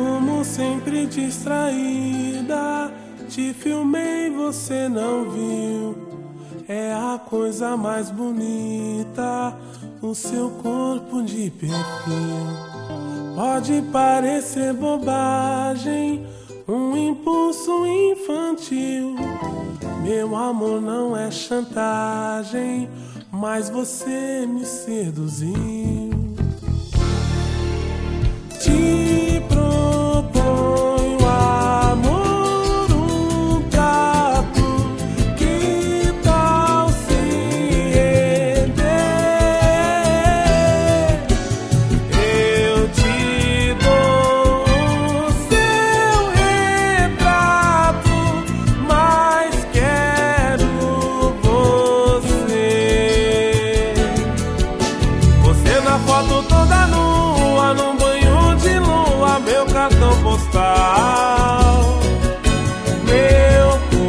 Como sempre distraída, te filmei, você não viu. É a coisa mais bonita, o seu corpo de perfil. Pode parecer bobagem, um impulso infantil. Meu amor não é chantagem, mas você me seduziu. Te proponho, amor, um trato. Que tal se render? Eu te dou o seu retrato, mas quero você. Você na foto toda nua, num banho de lua, meu cartão postal. Meu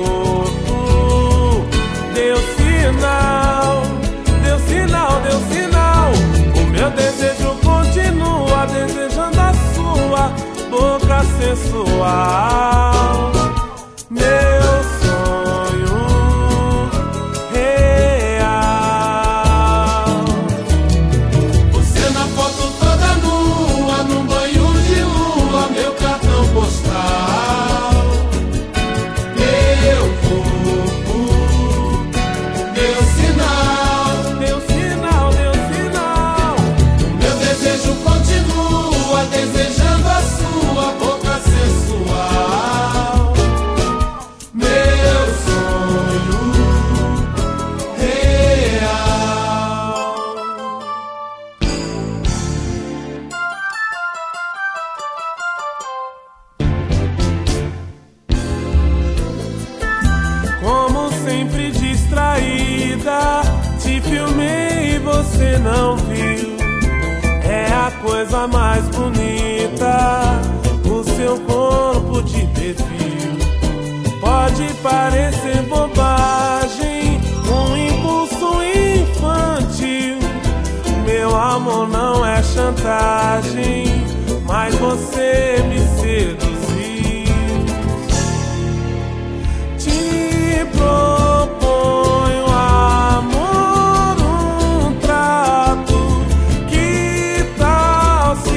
corpo deu sinal, deu sinal, deu sinal. O meu desejo continua, desejando a sua boca sensual. Meu sonho real. Você na foto toda nua, num banho de lua, meu cartão postal. Meu corpo deu sinal, deu sinal, deu sinal. O meu desejo continua, desejando a sua boca sensual. Meu sonho real. Como sempre distraída, te filmei e você não viu. É a coisa mais bonita, o seu corpo de perfil. Pode parecer bobagem, um impulso infantil. Meu amor não é chantagem, mas você me seduziu. Te proponho, amor, um trato. Que tal se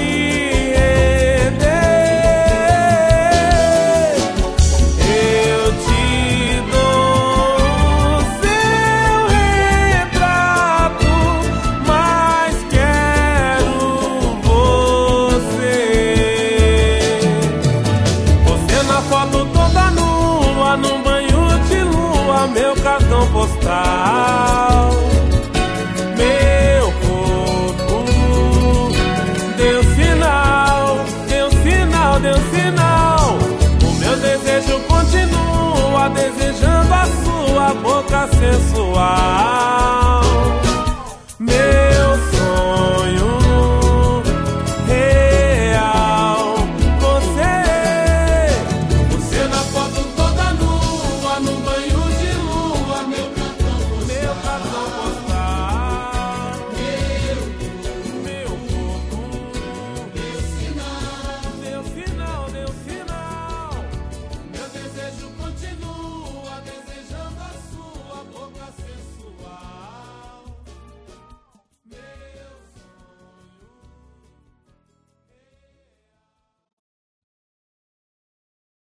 render? Eu te dou o seu retrato, mas quero você. Você na foto toda nua, num banho de lua, meu cartão postal. Meu corpo deu sinal, deu sinal, deu sinal. O meu desejo continua, desejando a sua boca sensual.